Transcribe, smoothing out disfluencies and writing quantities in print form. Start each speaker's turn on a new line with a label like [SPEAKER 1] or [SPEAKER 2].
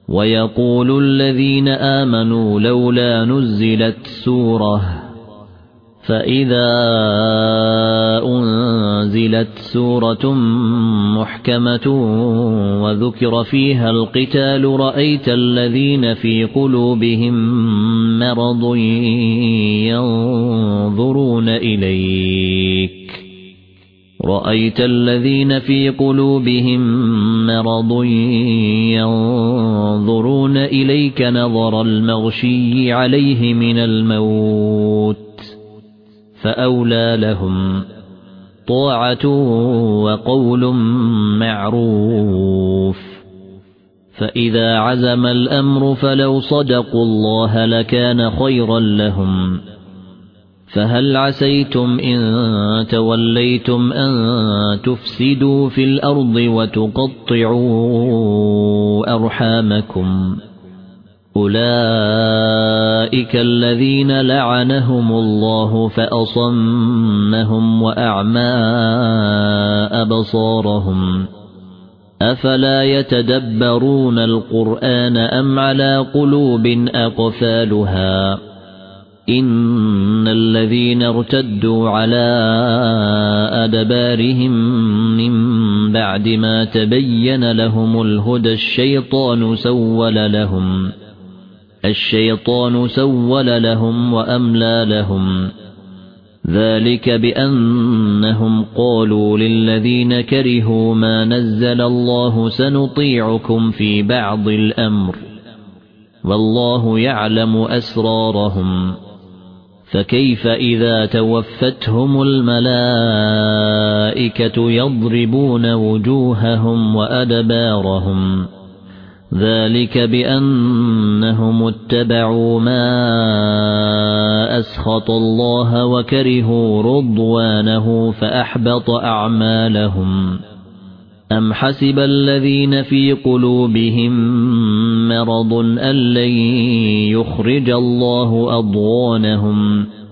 [SPEAKER 1] ويقول الذين آمنوا لولا نزلت سورة فإذا أنزلت سورة محكمة وذكر فيها القتال رأيت الذين في قلوبهم مرض ينظرون إليك نظر المغشي عليه من الموت فأولى لهم طاعة وقول معروف فإذا عزم الأمر فلو صدقوا الله لكان خيرا لهم فهل عسيتم إن توليتم أن تفسدوا في الأرض وتقطعوا أرحامكم أولئك الذين لعنهم الله فأصمهم وأعمى أبصارهم أفلا يتدبرون القرآن أم على قلوب أقفالها إن الذين ارتدوا على أدبارهم من بعد ما تبين لهم الهدى الشيطان سول لهم وأملى لهم ذلك بأنهم قالوا للذين كرهوا ما نزل الله سنطيعكم في بعض الأمر والله يعلم أسرارهم فكيف إذا توفتهم الملائكة يضربون وجوههم وأدبارهم ذلك بأنهم اتبعوا ما أسخط الله وكرهوا رضوانه فأحبط أعمالهم أم حسب الذين في قلوبهم مرض أن لن يخرج الله أضغانهم